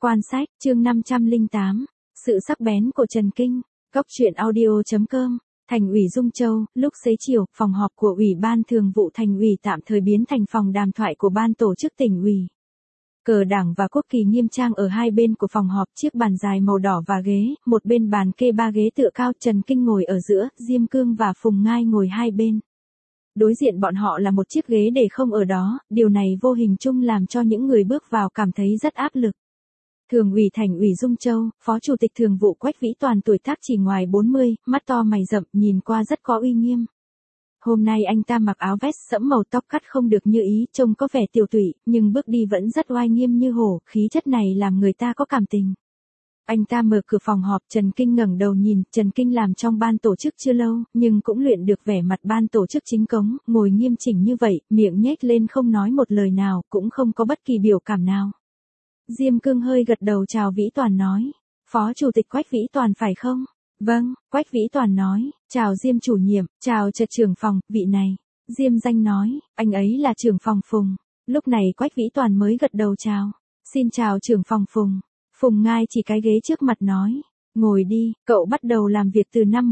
Quan sách, chương 508. Sự sắc bén của Trần Kinh. Góc truyện audio.com. Thành ủy Dung Châu, lúc xế chiều, phòng họp của Ủy ban Thường vụ Thành ủy tạm thời biến thành phòng đàm thoại của ban tổ chức tỉnh ủy. Cờ đảng và quốc kỳ nghiêm trang ở hai bên của phòng họp, chiếc bàn dài màu đỏ và ghế, một bên bàn kê ba ghế tựa cao, Trần Kinh ngồi ở giữa, Diêm Cương và Phùng Ngai ngồi hai bên. Đối diện bọn họ là một chiếc ghế để không ở đó, điều này vô hình chung làm cho những người bước vào cảm thấy rất áp lực. Thường ủy Thành ủy Dung Châu, Phó Chủ tịch Thường vụ Quách Vĩ Toàn tuổi tác chỉ ngoài 40, mắt to mày rậm, nhìn qua rất có uy nghiêm. Hôm nay anh ta mặc áo vest sẫm màu, tóc cắt không được như ý, trông có vẻ tiều tụy, nhưng bước đi vẫn rất oai nghiêm như hổ, khí chất này làm người ta có cảm tình. Anh ta mở cửa phòng họp, Trần Kinh ngẩng đầu nhìn, Trần Kinh làm trong ban tổ chức chưa lâu, nhưng cũng luyện được vẻ mặt ban tổ chức chính cống, ngồi nghiêm chỉnh như vậy, miệng nhếch lên không nói một lời nào, cũng không có bất kỳ biểu cảm nào. Diêm Cương hơi gật đầu chào Vĩ Toàn nói, Phó Chủ tịch Quách Vĩ Toàn phải không? Vâng, Quách Vĩ Toàn nói, chào Diêm chủ nhiệm, chào Trật trưởng phòng, vị này. Diêm Danh nói, anh ấy là trưởng phòng Phùng. Lúc này Quách Vĩ Toàn mới gật đầu chào, xin chào trưởng phòng Phùng. Phùng Ngai chỉ cái ghế trước mặt nói, ngồi đi, cậu bắt đầu làm việc từ năm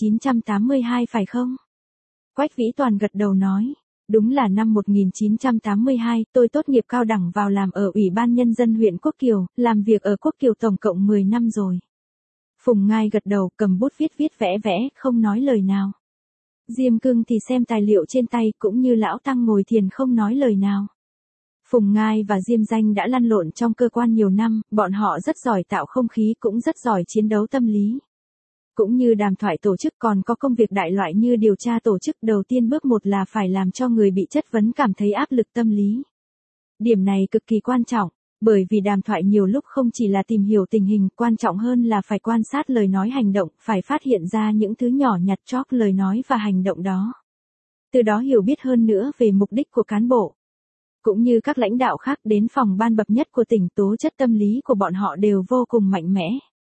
1982 phải không? Quách Vĩ Toàn gật đầu nói, đúng là năm 1982, tôi tốt nghiệp cao đẳng vào làm ở Ủy ban Nhân dân huyện Quốc Kiều, làm việc ở Quốc Kiều tổng cộng 10 năm rồi. Phùng Ngai gật đầu, cầm bút viết vẽ, không nói lời nào. Diêm Cương thì xem tài liệu trên tay, cũng như lão tăng ngồi thiền không nói lời nào. Phùng Ngai và Diêm Danh đã lăn lộn trong cơ quan nhiều năm, bọn họ rất giỏi tạo không khí, cũng rất giỏi chiến đấu tâm lý. Cũng như đàm thoại tổ chức, còn có công việc đại loại như điều tra tổ chức, đầu tiên bước một là phải làm cho người bị chất vấn cảm thấy áp lực tâm lý. Điểm này cực kỳ quan trọng, bởi vì đàm thoại nhiều lúc không chỉ là tìm hiểu tình hình, quan trọng hơn là phải quan sát lời nói hành động, phải phát hiện ra những thứ nhỏ nhặt chóp lời nói và hành động đó. Từ đó hiểu biết hơn nữa về mục đích của cán bộ. Cũng như các lãnh đạo khác đến phòng ban bậc nhất của tỉnh, tố chất tâm lý của bọn họ đều vô cùng mạnh mẽ.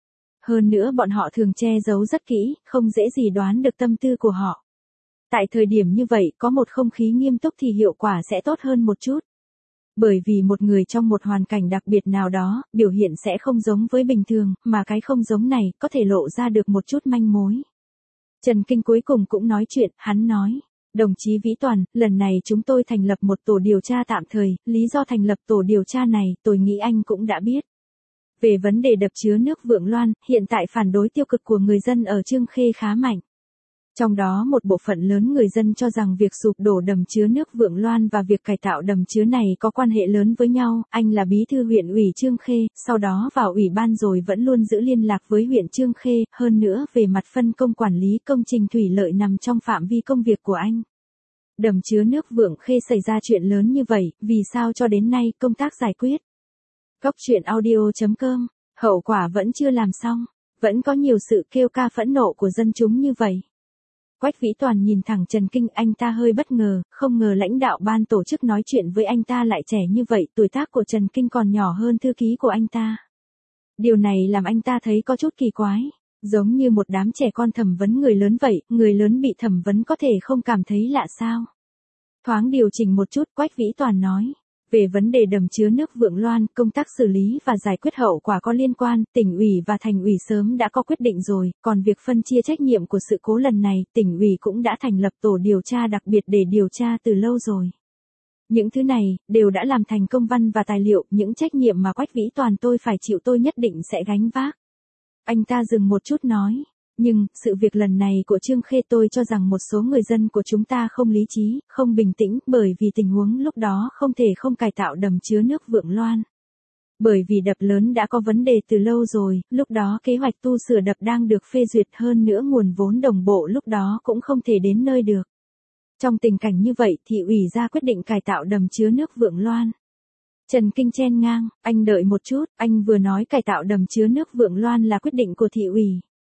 Hơn nữa bọn họ thường che giấu rất kỹ, không dễ gì đoán được tâm tư của họ. Tại thời điểm như vậy, có một không khí nghiêm túc thì hiệu quả sẽ tốt hơn một chút. Bởi vì một người trong một hoàn cảnh đặc biệt nào đó, biểu hiện sẽ không giống với bình thường, mà cái không giống này có thể lộ ra được một chút manh mối. Trần Kinh cuối cùng cũng nói chuyện, hắn nói, đồng chí Vĩ Toàn, lần này chúng tôi thành lập một tổ điều tra tạm thời, lý do thành lập tổ điều tra này, tôi nghĩ anh cũng đã biết. Về vấn đề đập chứa nước Vượng Loan, hiện tại phản đối tiêu cực của người dân ở Chương Khê khá mạnh. Trong đó một bộ phận lớn người dân cho rằng việc sụp đổ đầm chứa nước Vượng Loan và việc cải tạo đầm chứa này có quan hệ lớn với nhau. Anh là bí thư huyện ủy Chương Khê, sau đó vào ủy ban rồi vẫn luôn giữ liên lạc với huyện Chương Khê, hơn nữa về mặt phân công quản lý công trình thủy lợi nằm trong phạm vi công việc của anh. Đầm chứa nước Vượng Khê xảy ra chuyện lớn như vậy, vì sao cho đến nay công tác giải quyết? Góc truyện audio.com, hậu quả vẫn chưa làm xong, vẫn có nhiều sự kêu ca phẫn nộ của dân chúng như vậy. Quách Vĩ Toàn nhìn thẳng Trần Kinh, anh ta hơi bất ngờ, không ngờ lãnh đạo ban tổ chức nói chuyện với anh ta lại trẻ như vậy, tuổi tác của Trần Kinh còn nhỏ hơn thư ký của anh ta. Điều này làm anh ta thấy có chút kỳ quái, giống như một đám trẻ con thẩm vấn người lớn vậy, người lớn bị thẩm vấn có thể không cảm thấy lạ sao. Thoáng điều chỉnh một chút, Quách Vĩ Toàn nói. Về vấn đề đầm chứa nước Vượng Loan, công tác xử lý và giải quyết hậu quả có liên quan, tỉnh ủy và thành ủy sớm đã có quyết định rồi, còn việc phân chia trách nhiệm của sự cố lần này, tỉnh ủy cũng đã thành lập tổ điều tra đặc biệt để điều tra từ lâu rồi. Những thứ này, đều đã làm thành công văn và tài liệu, những trách nhiệm mà Quách Vĩ Toàn tôi phải chịu tôi nhất định sẽ gánh vác. Anh ta dừng một chút nói. Nhưng, sự việc lần này của Chương Khê tôi cho rằng một số người dân của chúng ta không lý trí, không bình tĩnh, bởi vì tình huống lúc đó không thể không cải tạo đầm chứa nước Vượng Loan. Bởi vì đập lớn đã có vấn đề từ lâu rồi, lúc đó kế hoạch tu sửa đập đang được phê duyệt, hơn nữa nguồn vốn đồng bộ lúc đó cũng không thể đến nơi được. Trong tình cảnh như vậy, thị ủy ra quyết định cải tạo đầm chứa nước Vượng Loan. Trần Kinh chen ngang, anh đợi một chút, anh vừa nói cải tạo đầm chứa nước Vượng Loan là quyết định của thị ủy.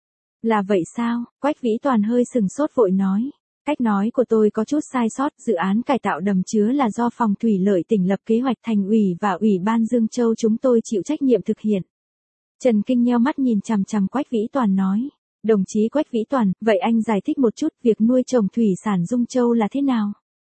Là vậy sao? Quách Vĩ Toàn hơi sừng sốt vội nói. Cách nói của tôi có chút sai sót, dự án cải tạo đầm chứa là do phòng thủy lợi tỉnh lập kế hoạch, thành ủy và ủy ban Dương Châu chúng tôi chịu trách nhiệm thực hiện. Trần Kinh nheo mắt nhìn chằm chằm Quách Vĩ Toàn nói. Đồng chí Quách Vĩ Toàn, vậy anh giải thích một chút việc nuôi trồng thủy sản Dung Châu là thế nào?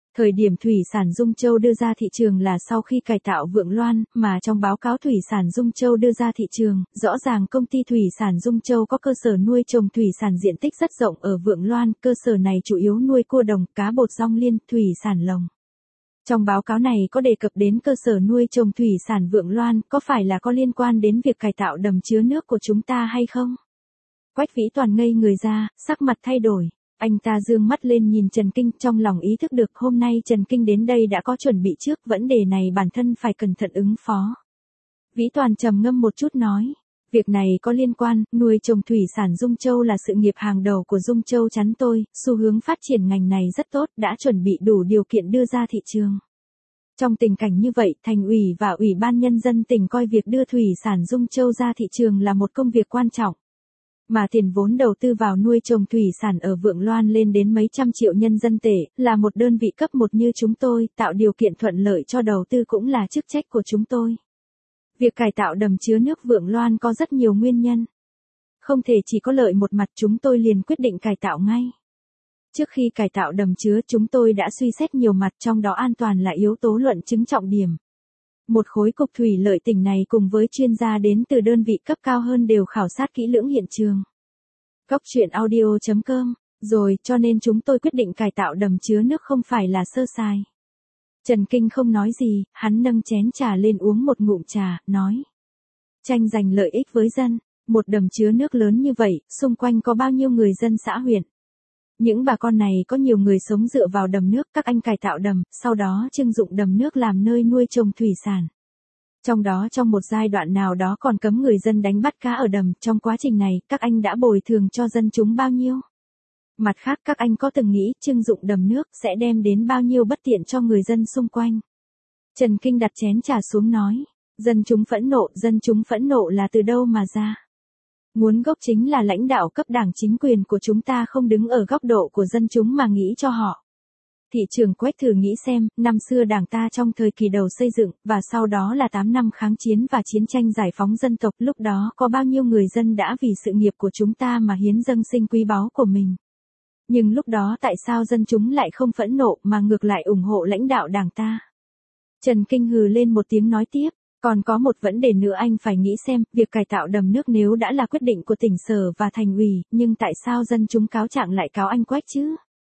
Thời điểm thủy sản Dung Châu đưa ra thị trường là sau khi cải tạo Vượng Loan, mà trong báo cáo thủy sản Dung Châu đưa ra thị trường, rõ ràng công ty thủy sản Dung Châu có cơ sở nuôi trồng thủy sản diện tích rất rộng ở Vượng Loan, cơ sở này chủ yếu nuôi cua đồng, cá bột rong liên, thủy sản lồng. Trong báo cáo này có đề cập đến cơ sở nuôi trồng thủy sản Vượng Loan, có phải là có liên quan đến việc cải tạo đầm chứa nước của chúng ta hay không? Quách Vĩ Toàn ngây người ra, sắc mặt thay đổi. Anh ta dương mắt lên nhìn Trần Kinh, trong lòng ý thức được hôm nay Trần Kinh đến đây đã có chuẩn bị trước, vấn đề này bản thân phải cẩn thận ứng phó. Vĩ Toàn trầm ngâm một chút nói, việc này có liên quan, nuôi trồng thủy sản Dung Châu là sự nghiệp hàng đầu của Dung Châu chắn tôi, xu hướng phát triển ngành này rất tốt, đã chuẩn bị đủ điều kiện đưa ra thị trường. Trong tình cảnh như vậy, Thành ủy và Ủy ban Nhân dân tỉnh coi việc đưa thủy sản Dung Châu ra thị trường là một công việc quan trọng. Mà tiền vốn đầu tư vào nuôi trồng thủy sản ở Vượng Loan lên đến mấy trăm triệu nhân dân tệ, là một đơn vị cấp 1 như chúng tôi, tạo điều kiện thuận lợi cho đầu tư cũng là chức trách của chúng tôi. Việc cải tạo đầm chứa nước Vượng Loan có rất nhiều nguyên nhân. Không thể chỉ có lợi một mặt, chúng tôi liền quyết định cải tạo ngay. Trước khi cải tạo đầm chứa chúng tôi đã suy xét nhiều mặt, trong đó an toàn là yếu tố luận chứng trọng điểm. Một khối cục thủy lợi tỉnh này cùng với chuyên gia đến từ đơn vị cấp cao hơn đều khảo sát kỹ lưỡng hiện trường. Góc truyện audio.com, rồi cho nên chúng tôi quyết định cải tạo đầm chứa nước không phải là sơ sài. Trần Kinh không nói gì, hắn nâng chén trà lên uống một ngụm trà, nói. Tranh giành lợi ích với dân, một đầm chứa nước lớn như vậy, xung quanh có bao nhiêu người dân xã huyện. Những bà con này có nhiều người sống dựa vào đầm nước, các anh cải tạo đầm, sau đó trưng dụng đầm nước làm nơi nuôi trồng thủy sản. Trong đó trong một giai đoạn nào đó còn cấm người dân đánh bắt cá ở đầm, trong quá trình này, các anh đã bồi thường cho dân chúng bao nhiêu? Mặt khác các anh có từng nghĩ trưng dụng đầm nước sẽ đem đến bao nhiêu bất tiện cho người dân xung quanh? Trần Kinh đặt chén trà xuống nói, dân chúng phẫn nộ là từ đâu mà ra? Nguồn gốc chính là lãnh đạo cấp đảng chính quyền của chúng ta không đứng ở góc độ của dân chúng mà nghĩ cho họ. Thị trưởng Quách thử nghĩ xem, năm xưa đảng ta trong thời kỳ đầu xây dựng, và sau đó là 8 năm kháng chiến và chiến tranh giải phóng dân tộc, lúc đó có bao nhiêu người dân đã vì sự nghiệp của chúng ta mà hiến dâng sinh quý báu của mình. Nhưng lúc đó tại sao dân chúng lại không phẫn nộ mà ngược lại ủng hộ lãnh đạo đảng ta? Trần Kinh hừ lên một tiếng nói tiếp. Còn có một vấn đề nữa anh phải nghĩ xem, việc cải tạo đầm nước nếu đã là quyết định của tỉnh sở và thành ủy, nhưng tại sao dân chúng cáo trạng lại cáo anh Quách chứ?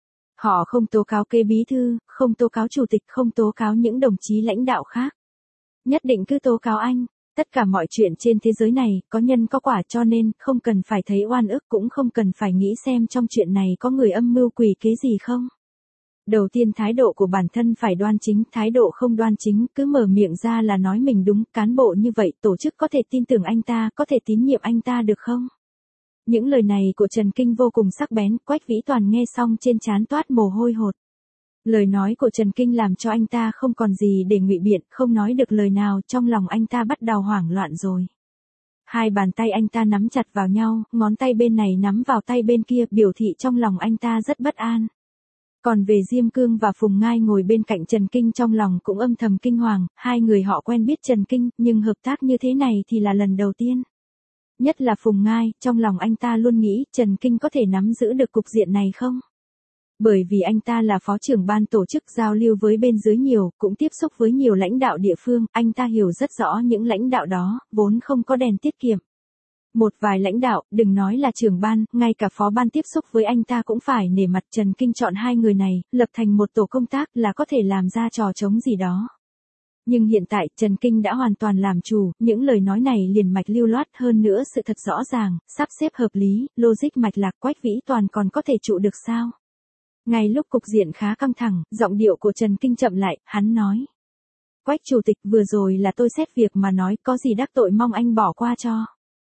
Họ không tố cáo kế bí thư, không tố cáo chủ tịch, không tố cáo những đồng chí lãnh đạo khác. Nhất định cứ tố cáo anh. Tất cả mọi chuyện trên thế giới này, có nhân có quả cho nên, không cần phải thấy oan ức cũng không cần phải nghĩ xem trong chuyện này có người âm mưu quỷ kế gì không. Đầu tiên thái độ của bản thân phải đoan chính, thái độ không đoan chính, cứ mở miệng ra là nói mình đúng, cán bộ như vậy tổ chức có thể tin tưởng anh ta, có thể tín nhiệm anh ta được không? Những lời này của Trần Kinh vô cùng sắc bén, Quách Vĩ Toàn nghe xong trên trán toát mồ hôi hột. Lời nói của Trần Kinh làm cho anh ta không còn gì để ngụy biện, không nói được lời nào, trong lòng anh ta bắt đầu hoảng loạn rồi. Hai bàn tay anh ta nắm chặt vào nhau, ngón tay bên này nắm vào tay bên kia, biểu thị trong lòng anh ta rất bất an. Còn về Diêm Cương và Phùng Ngai ngồi bên cạnh Trần Kinh trong lòng cũng âm thầm kinh hoàng, hai người họ quen biết Trần Kinh, nhưng hợp tác như thế này thì là lần đầu tiên. Nhất là Phùng Ngai, trong lòng anh ta luôn nghĩ Trần Kinh có thể nắm giữ được cục diện này không? Bởi vì anh ta là phó trưởng ban tổ chức giao lưu với bên dưới nhiều, cũng tiếp xúc với nhiều lãnh đạo địa phương, anh ta hiểu rất rõ những lãnh đạo đó, vốn không có đèn tiết kiệm. Một vài lãnh đạo, đừng nói là trưởng ban, ngay cả phó ban tiếp xúc với anh ta cũng phải nể mặt. Trần Kinh chọn hai người này, lập thành một tổ công tác là có thể làm ra trò trống gì đó. Nhưng hiện tại, Trần Kinh đã hoàn toàn làm chủ, những lời nói này liền mạch lưu loát, hơn nữa sự thật rõ ràng, sắp xếp hợp lý, logic mạch lạc. Quách Vĩ Toàn còn có thể trụ được sao? Ngay lúc cục diện khá căng thẳng, giọng điệu của Trần Kinh chậm lại, hắn nói. Quách chủ tịch, vừa rồi là tôi xét việc mà nói, có gì đắc tội mong anh bỏ qua cho.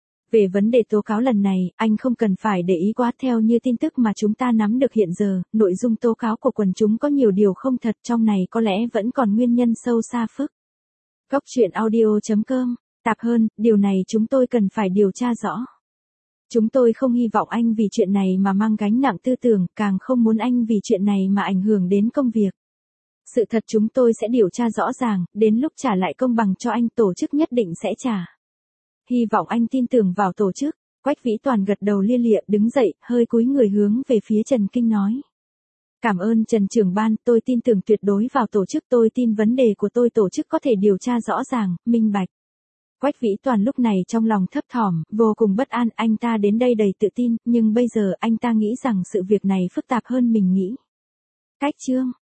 Về vấn đề tố cáo lần này, anh không cần phải để ý quá. Theo như tin tức mà chúng ta nắm được hiện giờ, nội dung tố cáo của quần chúng có nhiều điều không thật, trong này có lẽ vẫn còn nguyên nhân sâu xa phức. Góc truyện audio.com, tạp hơn, điều này chúng tôi cần phải điều tra rõ. Chúng tôi không hy vọng anh vì chuyện này mà mang gánh nặng tư tưởng, càng không muốn anh vì chuyện này mà ảnh hưởng đến công việc. Sự thật chúng tôi sẽ điều tra rõ ràng, đến lúc trả lại công bằng cho anh, tổ chức nhất định sẽ trả. Hy vọng anh tin tưởng vào tổ chức. Quách Vĩ Toàn gật đầu lia lịa, đứng dậy, hơi cúi người hướng về phía Trần Kinh nói. Cảm ơn Trần trưởng ban, tôi tin tưởng tuyệt đối vào tổ chức, tôi tin vấn đề của tôi tổ chức có thể điều tra rõ ràng, minh bạch. Quách Vĩ Toàn lúc này trong lòng thấp thỏm, vô cùng bất an, anh ta đến đây đầy tự tin, nhưng bây giờ anh ta nghĩ rằng sự việc này phức tạp hơn mình nghĩ. Cách chương